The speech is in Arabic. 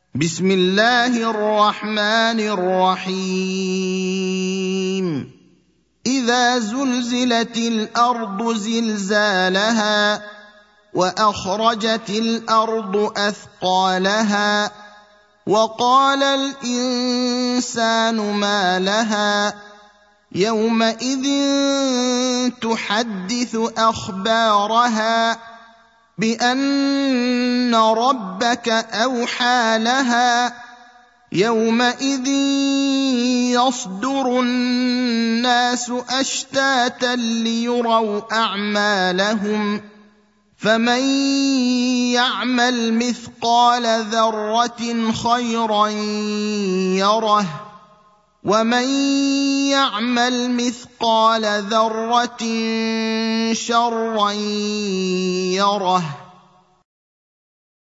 بسم الله الرحمن الرحيم إذا زلزلت الأرض زلزالها وأخرجت الأرض أثقالها وقال الإنسان ما لها يومئذ تحدث أخبارها بأن ربك أوحى لها يومئذ يصدر الناس أشتاتا ليروا أعمالهم فمن يعمل مثقال ذرة خيرا يره ومن يعمل مثقال ذرة شرا يره